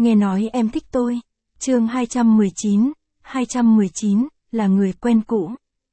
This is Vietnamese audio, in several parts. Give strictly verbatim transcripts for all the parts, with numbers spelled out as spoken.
Nghe nói em thích tôi. Chương hai trăm mười chín, hai trăm mười chín, là người quen cũ.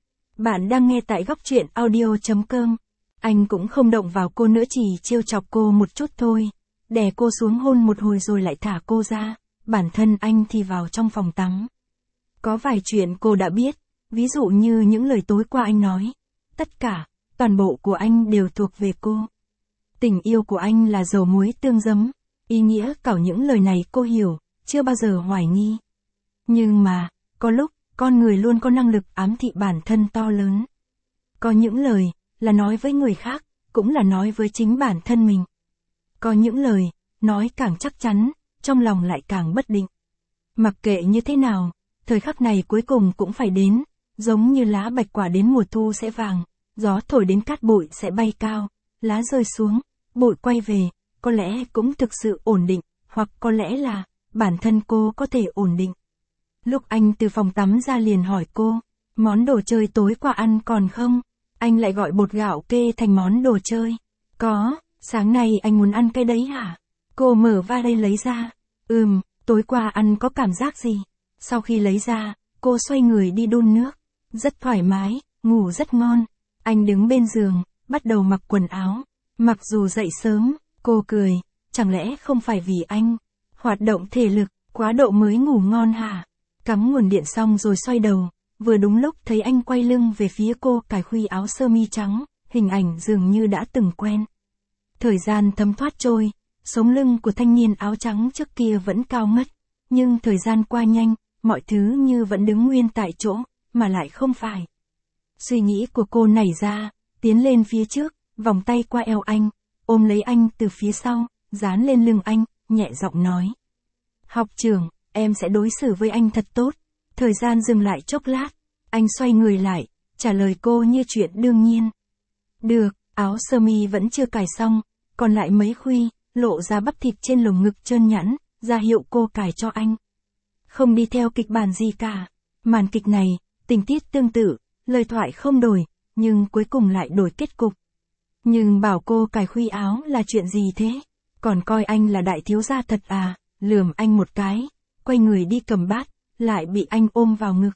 Bạn đang nghe tại góc truyện audio chấm com. Anh cũng không động vào cô nữa, chỉ trêu chọc cô một chút thôi. Đè cô xuống hôn một hồi rồi lại thả cô ra. Bản thân anh thì vào trong phòng tắm. Có vài chuyện cô đã biết, ví dụ như những lời tối qua anh nói. Tất cả, toàn bộ của anh đều thuộc về cô. Tình yêu của anh là dầu muối tương giấm. Ý nghĩa cả những lời này cô hiểu, chưa bao giờ hoài nghi. Nhưng mà, có lúc, con người luôn có năng lực ám thị bản thân to lớn. Có những lời, là nói với người khác, cũng là nói với chính bản thân mình. Có những lời, nói càng chắc chắn, trong lòng lại càng bất định. Mặc kệ như thế nào, thời khắc này cuối cùng cũng phải đến, giống như lá bạch quả đến mùa thu sẽ vàng, gió thổi đến cát bụi sẽ bay cao, lá rơi xuống, bụi quay về, có lẽ cũng thực sự ổn định, hoặc có lẽ là, bản thân cô có thể ổn định. Lúc anh từ phòng tắm ra liền hỏi cô, món đồ chơi tối qua ăn còn không? Anh lại gọi bột gạo kê thành món đồ chơi. Có, sáng nay anh muốn ăn cái đấy hả? Cô mở va đây lấy ra. Ừm, tối qua ăn có cảm giác gì? Sau khi lấy ra, cô xoay người đi đun nước. Rất thoải mái, ngủ rất ngon. Anh đứng bên giường, bắt đầu mặc quần áo. Mặc dù dậy sớm, cô cười, chẳng lẽ không phải vì anh hoạt động thể lực, quá độ mới ngủ ngon hả? Cắm nguồn điện xong rồi xoay đầu, vừa đúng lúc thấy anh quay lưng về phía cô cài khuy áo sơ mi trắng, hình ảnh dường như đã từng quen. Thời gian thấm thoát trôi, sống lưng của thanh niên áo trắng trước kia vẫn cao ngất, nhưng thời gian qua nhanh, mọi thứ như vẫn đứng nguyên tại chỗ, mà lại không phải. Suy nghĩ của cô nảy ra, tiến lên phía trước, vòng tay qua eo anh, ôm lấy anh từ phía sau, dán lên lưng anh, nhẹ giọng nói. Học trưởng, em sẽ đối xử với anh thật tốt. Thời gian dừng lại chốc lát, anh xoay người lại, trả lời cô như chuyện đương nhiên. Được, áo sơ mi vẫn chưa cài xong, còn lại mấy khuy, lộ ra bắp thịt trên lồng ngực trơn nhẵn, ra hiệu cô cài cho anh. Không đi theo kịch bản gì cả. Màn kịch này, tình tiết tương tự, lời thoại không đổi, nhưng cuối cùng lại đổi kết cục. Nhưng bảo cô cài khuy áo là chuyện gì thế? Còn coi anh là đại thiếu gia thật à? Lườm anh một cái, quay người đi cầm bát, lại bị anh ôm vào ngực.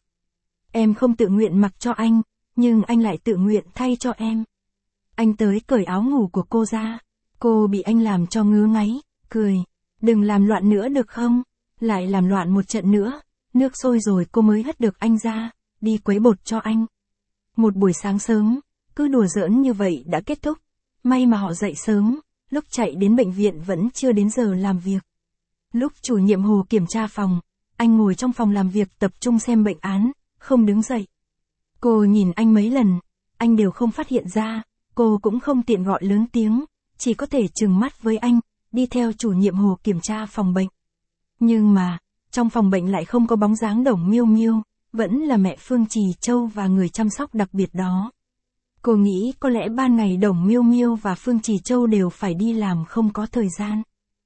Em không tự nguyện mặc cho anh, nhưng anh lại tự nguyện thay cho em. Anh tới cởi áo ngủ của cô ra. Cô bị anh làm cho ngứa ngáy, cười. Đừng làm loạn nữa được không? Lại làm loạn một trận nữa. Nước sôi rồi cô mới hất được anh ra, đi quấy bột cho anh. Một buổi sáng sớm, cứ đùa giỡn như vậy đã kết thúc. May mà họ dậy sớm, lúc chạy đến bệnh viện vẫn chưa đến giờ làm việc. Lúc chủ nhiệm Hồ kiểm tra phòng, anh ngồi trong phòng làm việc tập trung xem bệnh án, không đứng dậy. Cô nhìn anh mấy lần, anh đều không phát hiện ra, cô cũng không tiện gọi lớn tiếng, chỉ có thể trừng mắt với anh, đi theo chủ nhiệm Hồ kiểm tra phòng bệnh. Nhưng mà, trong phòng bệnh lại không có bóng dáng Đồng Miêu Miêu, vẫn là mẹ Phương Trì Châu và người chăm sóc đặc biệt đó. Cô nghĩ có lẽ ban ngày Đồng Miêu Miêu và Phương Trì Châu đều phải đi làm không có thời gian.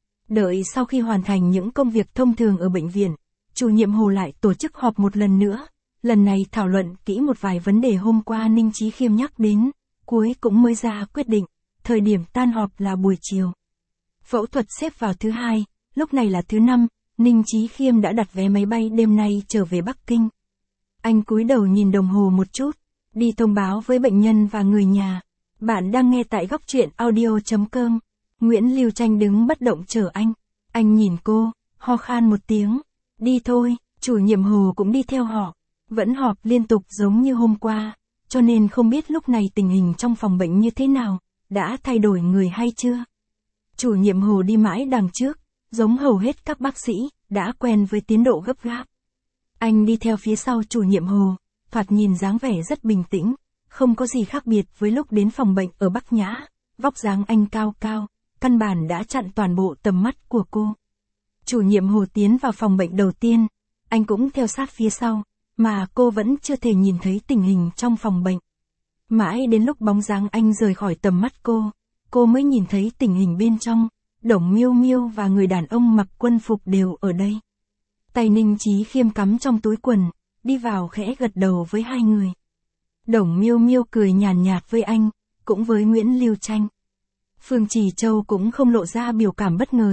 Đợi sau khi hoàn thành những công việc thông thường ở bệnh viện, chủ nhiệm Hồ lại tổ chức họp một lần nữa. Lần này thảo luận kỹ một vài vấn đề hôm qua Ninh Chí Khiêm nhắc đến, cuối cũng mới ra quyết định, thời điểm tan họp là buổi chiều. Phẫu thuật xếp vào thứ hai, lúc này là thứ năm, Ninh Chí Khiêm đã đặt vé máy bay đêm nay trở về Bắc Kinh. Anh cúi đầu nhìn đồng hồ một chút, đi thông báo với bệnh nhân và người nhà. Bạn đang nghe tại góc truyện audio chấm com. Nguyễn Lưu Tranh đứng bất động chờ anh. Anh nhìn cô, ho khan một tiếng. Đi thôi, chủ nhiệm Hồ cũng đi theo họ. Vẫn họp liên tục giống như hôm qua, cho nên không biết lúc này tình hình trong phòng bệnh như thế nào, đã thay đổi người hay chưa. Chủ nhiệm Hồ đi mãi đằng trước, giống hầu hết các bác sĩ, đã quen với tiến độ gấp gáp. Anh đi theo phía sau chủ nhiệm Hồ, thoạt nhìn dáng vẻ rất bình tĩnh, không có gì khác biệt với lúc đến phòng bệnh ở Bắc Nhã. Vóc dáng anh cao cao, căn bản đã chặn toàn bộ tầm mắt của cô. Chủ nhiệm Hồ tiến vào phòng bệnh đầu tiên, anh cũng theo sát phía sau, mà cô vẫn chưa thể nhìn thấy tình hình trong phòng bệnh. Mãi đến lúc bóng dáng anh rời khỏi tầm mắt cô, cô mới nhìn thấy tình hình bên trong. Đồng Miêu Miêu và người đàn ông mặc quân phục đều ở đây. Tay Ninh Chí Khiêm cắm trong túi quần, đi vào khẽ gật đầu với hai người. Đồng Miêu Miêu cười nhàn nhạt với anh, cũng với Nguyễn Lưu Tranh. Phương Trì Châu cũng không lộ ra biểu cảm bất ngờ,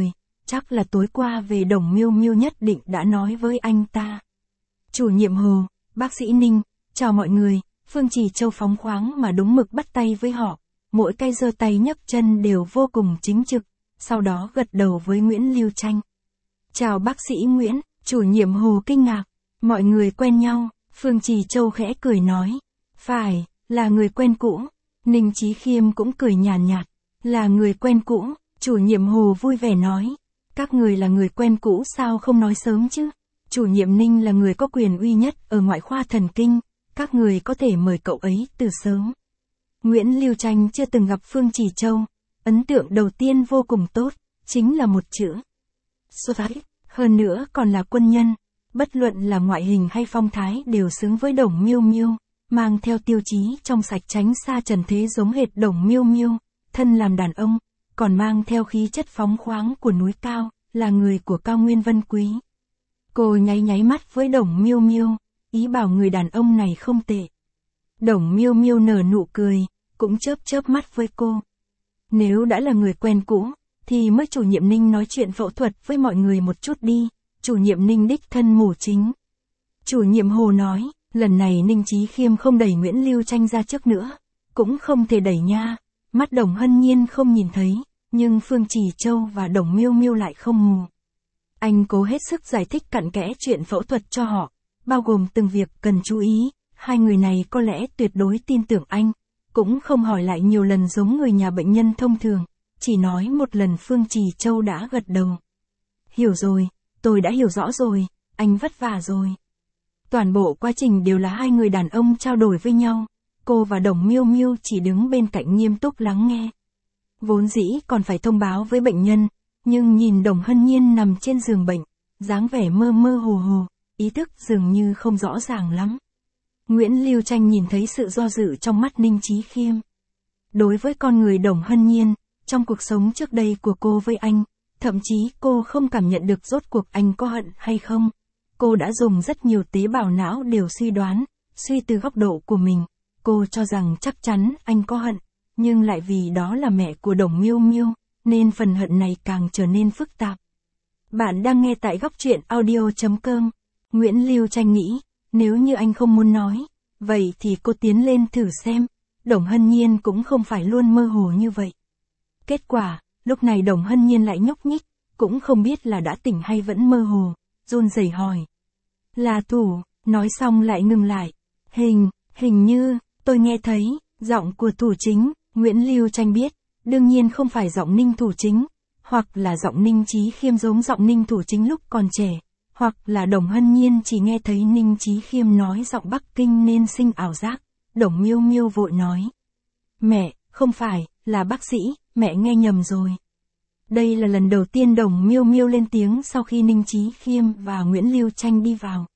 chắc là tối qua về Đồng Miêu Miêu nhất định đã nói với anh ta. Chủ nhiệm Hồ, bác sĩ Ninh, chào mọi người, Phương Trì Châu phóng khoáng mà đúng mực bắt tay với họ, mỗi cái giơ tay nhấc chân đều vô cùng chính trực, sau đó gật đầu với Nguyễn Lưu Tranh. Chào bác sĩ Nguyễn, chủ nhiệm Hồ kinh ngạc, mọi người quen nhau, Phương Trì Châu khẽ cười nói, phải, là người quen cũ. Ninh Chí Khiêm cũng cười nhàn nhạt, là người quen cũ, chủ nhiệm Hồ vui vẻ nói, các người là người quen cũ sao không nói sớm chứ, chủ nhiệm Ninh là người có quyền uy nhất ở ngoại khoa thần kinh, các người có thể mời cậu ấy từ sớm. Nguyễn Lưu Tranh chưa từng gặp Phương Trì Châu, ấn tượng đầu tiên vô cùng tốt, chính là một chữ. Xuất sắc, hơn nữa còn là quân nhân, bất luận là ngoại hình hay phong thái đều xứng với Đồng Miêu Miêu, mang theo tiêu chí trong sạch tránh xa trần thế giống hệt Đồng Miêu Miêu, thân làm đàn ông, còn mang theo khí chất phóng khoáng của núi cao, là người của cao nguyên Vân Quý. Cô nháy nháy mắt với Đồng Miêu Miêu, ý bảo người đàn ông này không tệ. Đồng Miêu Miêu nở nụ cười, cũng chớp chớp mắt với cô. Nếu đã là người quen cũ, thì mới chủ nhiệm Ninh nói chuyện phẫu thuật với mọi người một chút đi, chủ nhiệm Ninh đích thân mổ chính. Chủ nhiệm Hồ nói, lần này Ninh Chí Khiêm không đẩy Nguyễn Lưu Tranh ra trước nữa, cũng không thể đẩy nha, mắt Đồng Hân Nhiên không nhìn thấy, nhưng Phương Trì Châu và Đồng Miêu Miêu lại không mù. Anh cố hết sức giải thích cặn kẽ chuyện phẫu thuật cho họ, bao gồm từng việc cần chú ý, hai người này có lẽ tuyệt đối tin tưởng anh, cũng không hỏi lại nhiều lần giống người nhà bệnh nhân thông thường, chỉ nói một lần Phương Trì Châu đã gật đầu. Hiểu rồi, tôi đã hiểu rõ rồi, anh vất vả rồi. Toàn bộ quá trình đều là hai người đàn ông trao đổi với nhau, cô và Đồng Miêu Miêu chỉ đứng bên cạnh nghiêm túc lắng nghe. Vốn dĩ còn phải thông báo với bệnh nhân, nhưng nhìn Đồng Hân Nhiên nằm trên giường bệnh, dáng vẻ mơ mơ hồ hồ, ý thức dường như không rõ ràng lắm. Nguyễn Lưu Tranh nhìn thấy sự do dự trong mắt Ninh Chí Khiêm. Đối với con người Đồng Hân Nhiên, trong cuộc sống trước đây của cô với anh, thậm chí cô không cảm nhận được rốt cuộc anh có hận hay không. Cô đã dùng rất nhiều tế bào não đều suy đoán, suy từ góc độ của mình, cô cho rằng chắc chắn anh có hận, nhưng lại vì đó là mẹ của Đồng Miêu Miêu, nên phần hận này càng trở nên phức tạp. Bạn đang nghe tại góc truyện audio chấm com. Nguyễn Lưu Tranh nghĩ, nếu như anh không muốn nói, vậy thì cô tiến lên thử xem, Đồng Hân Nhiên cũng không phải luôn mơ hồ như vậy. Kết quả, lúc này Đồng Hân Nhiên lại nhúc nhích, cũng không biết là đã tỉnh hay vẫn mơ hồ, run rẩy hỏi. Là thủ, nói xong lại ngừng lại. Hình, hình như, tôi nghe thấy, giọng của thủ chính, Nguyễn Lưu Tranh biết, đương nhiên không phải giọng Ninh thủ chính, hoặc là giọng Ninh Chí Khiêm giống giọng Ninh thủ chính lúc còn trẻ, hoặc là Đồng Hân Nhiên chỉ nghe thấy Ninh Chí Khiêm nói giọng Bắc Kinh nên sinh ảo giác. Đồng Miêu Miêu vội nói. Mẹ, không phải, là bác sĩ, mẹ nghe nhầm rồi. Đây là lần đầu tiên Đồng Miêu Miêu lên tiếng sau khi Ninh Chí Khiêm và Nguyễn Lưu Tranh đi vào.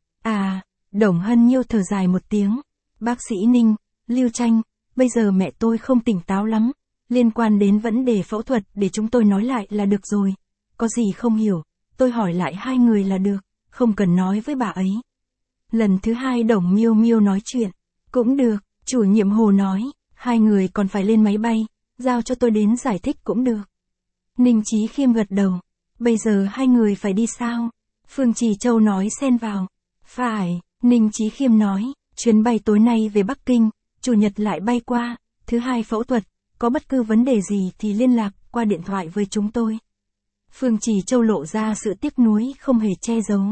À, Đồng Hân Nhiêu thở dài một tiếng. Bác sĩ Ninh, Lưu Tranh, bây giờ mẹ tôi không tỉnh táo lắm, liên quan đến vấn đề phẫu thuật để chúng tôi nói lại là được rồi. Có gì không hiểu, tôi hỏi lại hai người là được, không cần nói với bà ấy. Lần thứ hai Đồng Miêu Miêu nói chuyện. Cũng được, chủ nhiệm Hồ nói, hai người còn phải lên máy bay, giao cho tôi đến giải thích cũng được. Ninh Chí Khiêm gật đầu, bây giờ hai người phải đi sao? Phương Trì Châu nói xen vào. Phải, Ninh Chí Khiêm nói, chuyến bay tối nay về Bắc Kinh, chủ nhật lại bay qua, thứ hai phẫu thuật, có bất cứ vấn đề gì thì liên lạc qua điện thoại với chúng tôi. Phương Trì Châu lộ ra sự tiếc nuối không hề che giấu.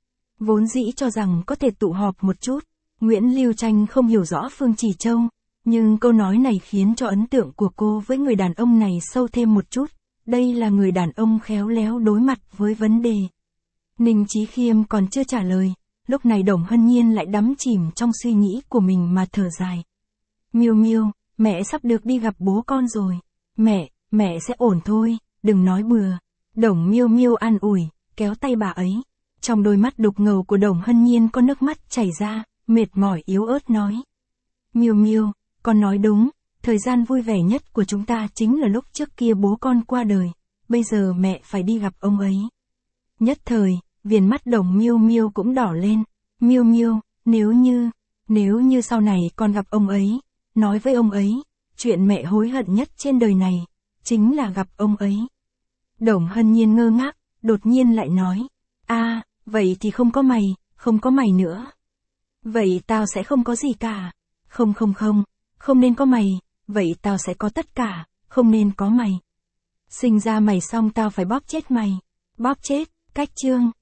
Vốn dĩ cho rằng có thể tụ họp một chút, Nguyễn Lưu Tranh không hiểu rõ Phương Trì Châu, nhưng câu nói này khiến cho ấn tượng của cô với người đàn ông này sâu thêm một chút. Đây là người đàn ông khéo léo đối mặt với vấn đề. Ninh Chí Khiêm còn chưa trả lời, lúc này Đồng Hân Nhiên lại đắm chìm trong suy nghĩ của mình mà thở dài. Miêu Miêu, mẹ sắp được đi gặp bố con rồi. Mẹ, mẹ sẽ ổn thôi, đừng nói bừa. Đồng Miêu Miêu an ủi, kéo tay bà ấy. Trong đôi mắt đục ngầu của Đồng Hân Nhiên có nước mắt chảy ra, mệt mỏi yếu ớt nói. Miêu Miêu, con nói đúng, thời gian vui vẻ nhất của chúng ta chính là lúc trước kia bố con qua đời, bây giờ mẹ phải đi gặp ông ấy. Nhất thời, viền mắt Đồng Miêu Miêu cũng đỏ lên. Miêu Miêu, nếu như, nếu như sau này con gặp ông ấy, nói với ông ấy, chuyện mẹ hối hận nhất trên đời này, chính là gặp ông ấy. Đồng Hân Nhiên ngơ ngác, đột nhiên lại nói. À, vậy thì không có mày, không có mày nữa. Vậy tao sẽ không có gì cả. Không không không, không nên có mày, vậy tao sẽ có tất cả, không nên có mày. Sinh ra mày xong tao phải bóp chết mày. Bóp chết, cách chương.